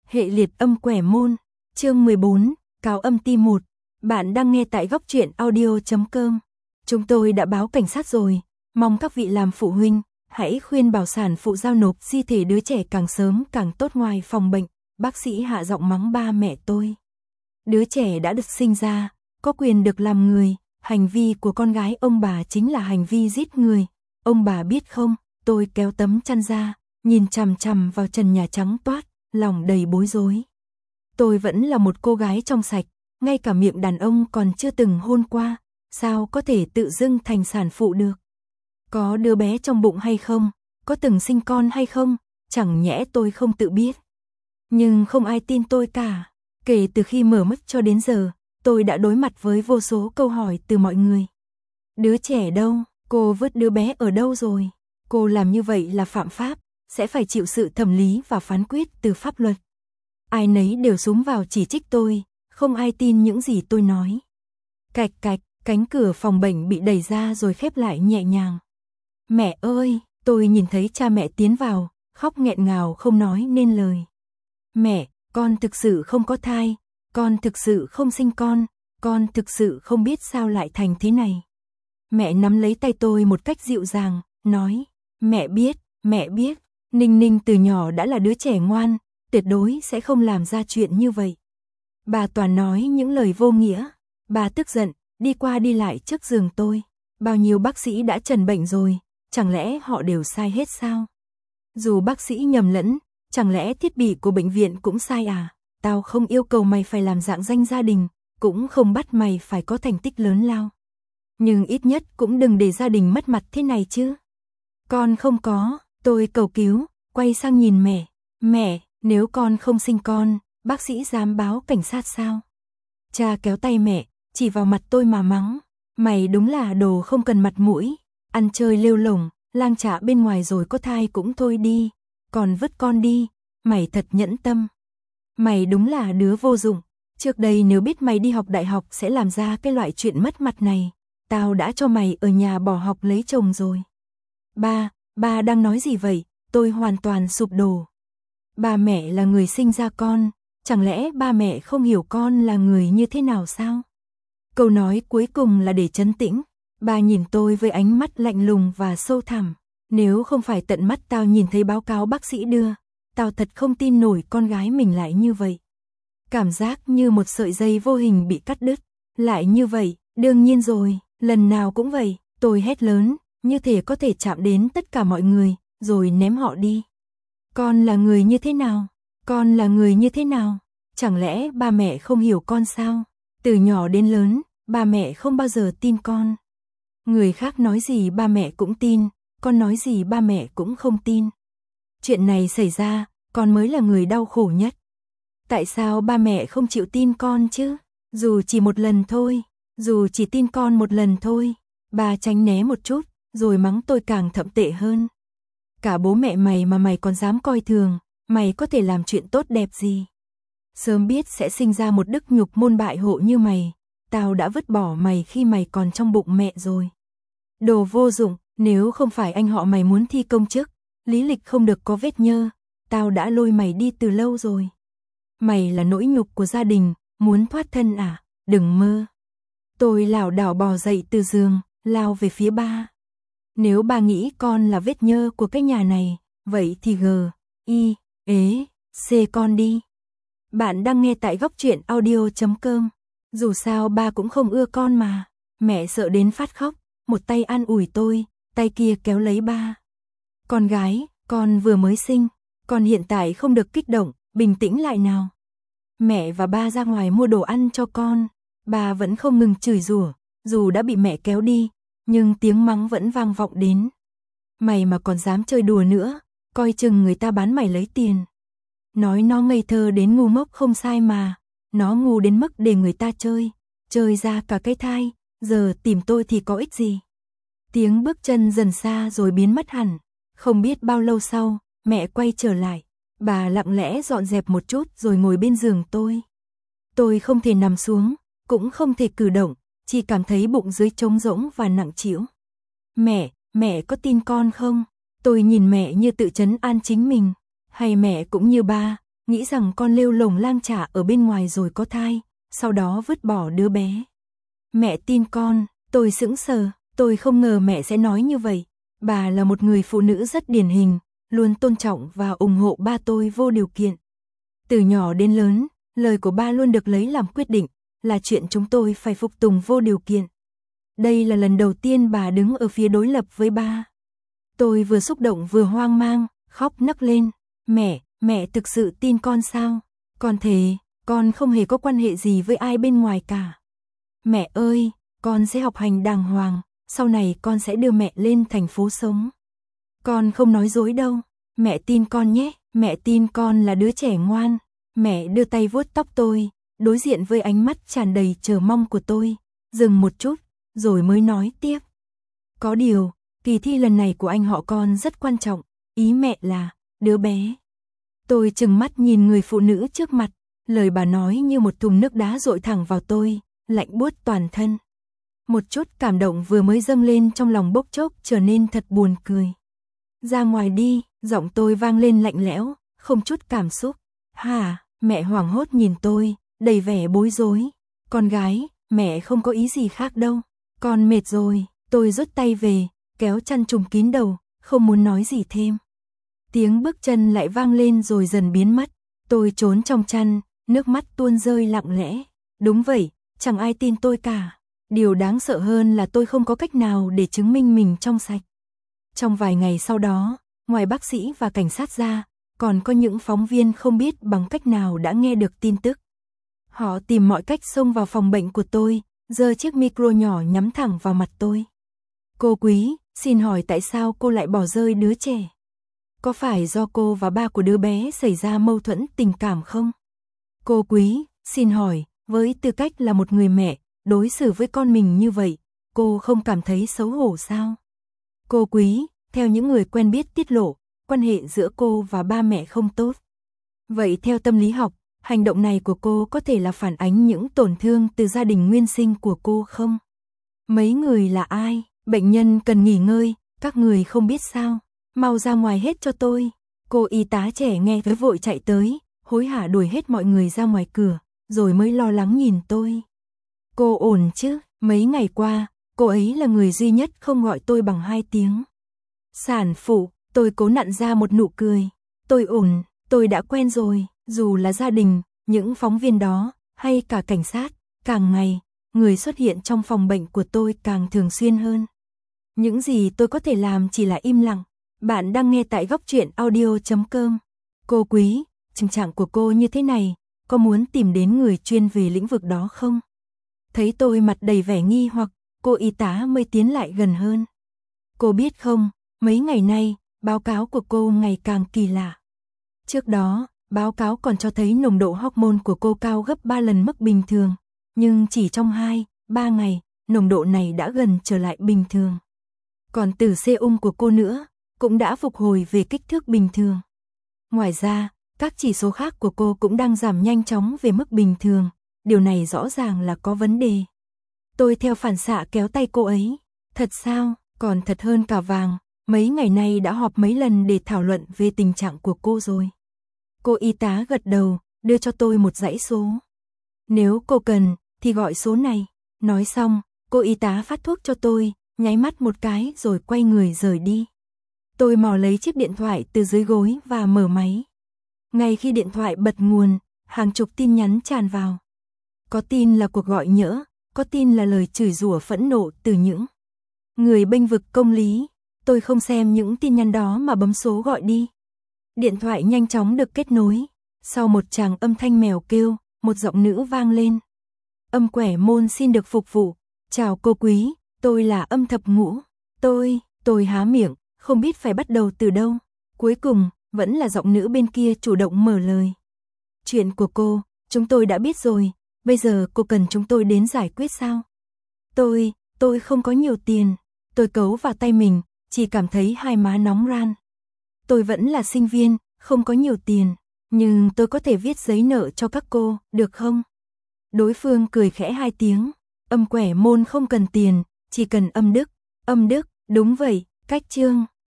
Hệ liệt âm quẻ môn, chương 14, cáo âm ti 1. Bạn đang nghe tại góc truyện audio.com. Chúng tôi đã báo cảnh sát rồi, mong các vị làm phụ huynh, hãy khuyên bảo sản phụ giao nộp di thể đứa trẻ càng sớm càng tốt ngoài phòng bệnh. Bác sĩ hạ giọng mắng ba mẹ tôi. Đứa trẻ đã được sinh ra, có quyền được làm người, hành vi của con gái ông bà chính là hành vi giết người. Ông bà biết không? Tôi kéo tấm chăn ra, nhìn chằm chằm vào trần nhà trắng toát, lòng đầy bối rối. Tôi vẫn là một cô gái trong sạch, ngay cả miệng đàn ông còn chưa từng hôn qua, sao có thể tự dưng thành sản phụ được? Có đứa bé trong bụng hay không? Có từng sinh con hay không? Chẳng nhẽ tôi không tự biết. Nhưng không ai tin tôi cả. Kể từ khi mở mắt cho đến giờ, tôi đã đối mặt với vô số câu hỏi từ mọi người. Đứa trẻ đâu? Cô vứt đứa bé ở đâu rồi? Cô làm như vậy là phạm pháp, sẽ phải chịu sự thẩm lý và phán quyết từ pháp luật. Ai nấy đều xúm vào chỉ trích tôi, không ai tin những gì tôi nói. Cạch cạch, cánh cửa phòng bệnh bị đẩy ra rồi khép lại nhẹ nhàng. Mẹ ơi, tôi nhìn thấy cha mẹ tiến vào, khóc nghẹn ngào không nói nên lời. Mẹ, con thực sự không có thai, con thực sự không sinh con thực sự không biết sao lại thành thế này. Mẹ nắm lấy tay tôi một cách dịu dàng, nói, mẹ biết, Ninh Ninh từ nhỏ đã là đứa trẻ ngoan, tuyệt đối sẽ không làm ra chuyện như vậy. Bà toàn nói những lời vô nghĩa, bà tức giận, đi qua đi lại trước giường tôi. Bao nhiêu bác sĩ đã trần bệnh rồi, chẳng lẽ họ đều sai hết sao? Dù bác sĩ nhầm lẫn, chẳng lẽ thiết bị của bệnh viện cũng sai à? Tao không yêu cầu mày phải làm rạng danh gia đình, cũng không bắt mày phải có thành tích lớn lao. Nhưng ít nhất cũng đừng để gia đình mất mặt thế này chứ. Con không có, tôi cầu cứu, quay sang nhìn mẹ. Mẹ, nếu con không sinh con, bác sĩ dám báo cảnh sát sao? Cha kéo tay mẹ, chỉ vào mặt tôi mà mắng. Mày đúng là đồ không cần mặt mũi, ăn chơi lêu lổng, lang chạ bên ngoài rồi có thai cũng thôi đi. Còn vứt con đi, mày thật nhẫn tâm. Mày đúng là đứa vô dụng, trước đây nếu biết mày đi học đại học sẽ làm ra cái loại chuyện mất mặt này, tao đã cho mày ở nhà bỏ học lấy chồng rồi. Ba đang nói gì vậy? Tôi hoàn toàn sụp đổ. Ba mẹ là người sinh ra con, chẳng lẽ ba mẹ không hiểu con là người như thế nào sao? Câu nói cuối cùng là để trấn tĩnh. Ba nhìn tôi với ánh mắt lạnh lùng và sâu thẳm. Nếu không phải tận mắt tao nhìn thấy báo cáo bác sĩ đưa, tao thật không tin nổi con gái mình lại như vậy. Cảm giác như một sợi dây vô hình bị cắt đứt. Lại như vậy, đương nhiên rồi, lần nào cũng vậy. Tôi hét lớn, như thể có thể chạm đến tất cả mọi người, rồi ném họ đi. Con là người như thế nào? Con là người như thế nào? Chẳng lẽ ba mẹ không hiểu con sao? Từ nhỏ đến lớn, ba mẹ không bao giờ tin con. Người khác nói gì ba mẹ cũng tin, con nói gì ba mẹ cũng không tin. Chuyện này xảy ra, con mới là người đau khổ nhất. Tại sao ba mẹ không chịu tin con chứ? Dù chỉ một lần thôi, dù chỉ tin con một lần thôi. Ba tránh né một chút, rồi mắng tôi càng thậm tệ hơn. Cả bố mẹ mày mà mày còn dám coi thường, mày có thể làm chuyện tốt đẹp gì? Sớm biết sẽ sinh ra một đức nhục môn bại hộ như mày, tao đã vứt bỏ mày khi mày còn trong bụng mẹ rồi. Đồ vô dụng, nếu không phải anh họ mày muốn thi công chức, lý lịch không được có vết nhơ, tao đã lôi mày đi từ lâu rồi. Mày là nỗi nhục của gia đình, muốn thoát thân à? Đừng mơ. Tôi lảo đảo bò dậy từ giường, lao về phía ba. Nếu ba nghĩ con là vết nhơ của cái nhà này, vậy thì C con đi. Bạn đang nghe tại góc truyện audio.com. Dù sao ba cũng không ưa con mà. Mẹ sợ đến phát khóc, một tay an ủi tôi, tay kia kéo lấy ba. Con gái, con vừa mới sinh, con hiện tại không được kích động, bình tĩnh lại nào. Mẹ và ba ra ngoài mua đồ ăn cho con. Ba vẫn không ngừng chửi rủa, dù đã bị mẹ kéo đi, nhưng tiếng mắng vẫn vang vọng đến. Mày mà còn dám chơi đùa nữa, coi chừng người ta bán mày lấy tiền. Nói nó ngây thơ đến ngu ngốc không sai mà, nó ngu đến mức để người ta chơi ra cả cái thai, giờ tìm tôi thì có ích gì. Tiếng bước chân dần xa rồi biến mất hẳn, không biết bao lâu sau, mẹ quay trở lại, bà lặng lẽ dọn dẹp một chút rồi ngồi bên giường tôi. Tôi không thể nằm xuống, cũng không thể cử động, chỉ cảm thấy bụng dưới trống rỗng và nặng trĩu. Mẹ có tin con không? Tôi nhìn mẹ như tự trấn an chính mình. Hay mẹ cũng như ba, nghĩ rằng con lêu lổng lang trả ở bên ngoài rồi có thai, sau đó vứt bỏ đứa bé. Mẹ tin con, tôi sững sờ, tôi không ngờ mẹ sẽ nói như vậy. Bà là một người phụ nữ rất điển hình, luôn tôn trọng và ủng hộ ba tôi vô điều kiện. Từ nhỏ đến lớn, lời của ba luôn được lấy làm quyết định, là chuyện chúng tôi phải phục tùng vô điều kiện. Đây là lần đầu tiên bà đứng ở phía đối lập với ba. Tôi vừa xúc động vừa hoang mang, khóc nấc lên. Mẹ thực sự tin con sao? Con thề, con không hề có quan hệ gì với ai bên ngoài cả. Mẹ ơi, con sẽ học hành đàng hoàng, sau này con sẽ đưa mẹ lên thành phố sống. Con không nói dối đâu, mẹ tin con nhé, mẹ tin con là đứa trẻ ngoan. Mẹ đưa tay vuốt tóc tôi, đối diện với ánh mắt tràn đầy chờ mong của tôi, dừng một chút, rồi mới nói tiếp. Có điều, kỳ thi lần này của anh họ con rất quan trọng, ý mẹ là, đứa bé. Tôi trừng mắt nhìn người phụ nữ trước mặt, lời bà nói như một thùng nước đá dội thẳng vào tôi, lạnh buốt toàn thân. Một chút cảm động vừa mới dâng lên trong lòng bốc chốc trở nên thật buồn cười. Ra ngoài đi, giọng tôi vang lên lạnh lẽo, không chút cảm xúc. Hả, mẹ hoảng hốt nhìn tôi, đầy vẻ bối rối. Con gái, mẹ không có ý gì khác đâu. Con mệt rồi, tôi rút tay về, kéo chăn trùm kín đầu, không muốn nói gì thêm. Tiếng bước chân lại vang lên rồi dần biến mất. Tôi trốn trong chăn, nước mắt tuôn rơi lặng lẽ. Đúng vậy, chẳng ai tin tôi cả. Điều đáng sợ hơn là tôi không có cách nào để chứng minh mình trong sạch. Trong vài ngày sau đó, ngoài bác sĩ và cảnh sát ra, còn có những phóng viên không biết bằng cách nào đã nghe được tin tức. Họ tìm mọi cách xông vào phòng bệnh của tôi, giơ chiếc micro nhỏ nhắm thẳng vào mặt tôi. Cô Quý, xin hỏi tại sao cô lại bỏ rơi đứa trẻ? Có phải do cô và ba của đứa bé xảy ra mâu thuẫn tình cảm không? Cô Quý, xin hỏi, với tư cách là một người mẹ, đối xử với con mình như vậy, cô không cảm thấy xấu hổ sao? Cô Quý, theo những người quen biết tiết lộ, quan hệ giữa cô và ba mẹ không tốt. Vậy theo tâm lý học, hành động này của cô có thể là phản ánh những tổn thương từ gia đình nguyên sinh của cô không? Mấy người là ai? Bệnh nhân cần nghỉ ngơi, các người không biết sao? Mau ra ngoài hết cho tôi. Cô y tá trẻ nghe thế vội chạy tới, hối hả đuổi hết mọi người ra ngoài cửa, rồi mới lo lắng nhìn tôi. Cô ổn chứ? Mấy ngày qua, cô ấy là người duy nhất không gọi tôi bằng 2 tiếng. Sản phụ, tôi cố nặn ra một nụ cười. Tôi ổn, tôi đã quen rồi, dù là gia đình, những phóng viên đó, hay cả cảnh sát, càng ngày, người xuất hiện trong phòng bệnh của tôi càng thường xuyên hơn. Những gì tôi có thể làm chỉ là im lặng. Bạn đang nghe tại góc truyện audio.com. Cô Quý, tình trạng của cô như thế này, có muốn tìm đến người chuyên về lĩnh vực đó không? Thấy tôi mặt đầy vẻ nghi hoặc, cô y tá mới tiến lại gần hơn. Cô biết không, mấy ngày nay, báo cáo của cô ngày càng kỳ lạ. Trước đó, báo cáo còn cho thấy nồng độ hormone của cô cao gấp 3 lần mức bình thường, nhưng chỉ trong 2-3 ngày, nồng độ này đã gần trở lại bình thường. Còn tử serum của cô nữa, cũng đã phục hồi về kích thước bình thường. Ngoài ra, các chỉ số khác của cô cũng đang giảm nhanh chóng về mức bình thường, điều này rõ ràng là có vấn đề. Tôi theo phản xạ kéo tay cô ấy. Thật sao? Còn thật hơn cả vàng, mấy ngày nay đã họp mấy lần để thảo luận về tình trạng của cô rồi. Cô y tá gật đầu, đưa cho tôi một dãy số. Nếu cô cần, thì gọi số này. Nói xong, cô y tá phát thuốc cho tôi, nháy mắt một cái rồi quay người rời đi. Tôi mò lấy chiếc điện thoại từ dưới gối và mở máy. Ngay khi điện thoại bật nguồn, hàng chục tin nhắn tràn vào. Có tin là cuộc gọi nhỡ, có tin là lời chửi rủa phẫn nộ từ những người bênh vực công lý. Tôi không xem những tin nhắn đó mà bấm số gọi đi. Điện thoại nhanh chóng được kết nối. Sau một tràng âm thanh mèo kêu, một giọng nữ vang lên. Âm Quẻ Môn xin được phục vụ. Chào cô Quý, tôi là Âm Thập Ngũ. Tôi há miệng, không biết phải bắt đầu từ đâu. Cuối cùng, vẫn là giọng nữ bên kia chủ động mở lời. Chuyện của cô, chúng tôi đã biết rồi, bây giờ cô cần chúng tôi đến giải quyết sao? Tôi không có nhiều tiền. Tôi cấu vào tay mình, chỉ cảm thấy hai má nóng ran. Tôi vẫn là sinh viên, không có nhiều tiền, nhưng tôi có thể viết giấy nợ cho các cô, được không? Đối phương cười khẽ 2 tiếng. Âm Quẻ Môn không cần tiền, chỉ cần âm đức. Âm đức, đúng vậy, cách chương.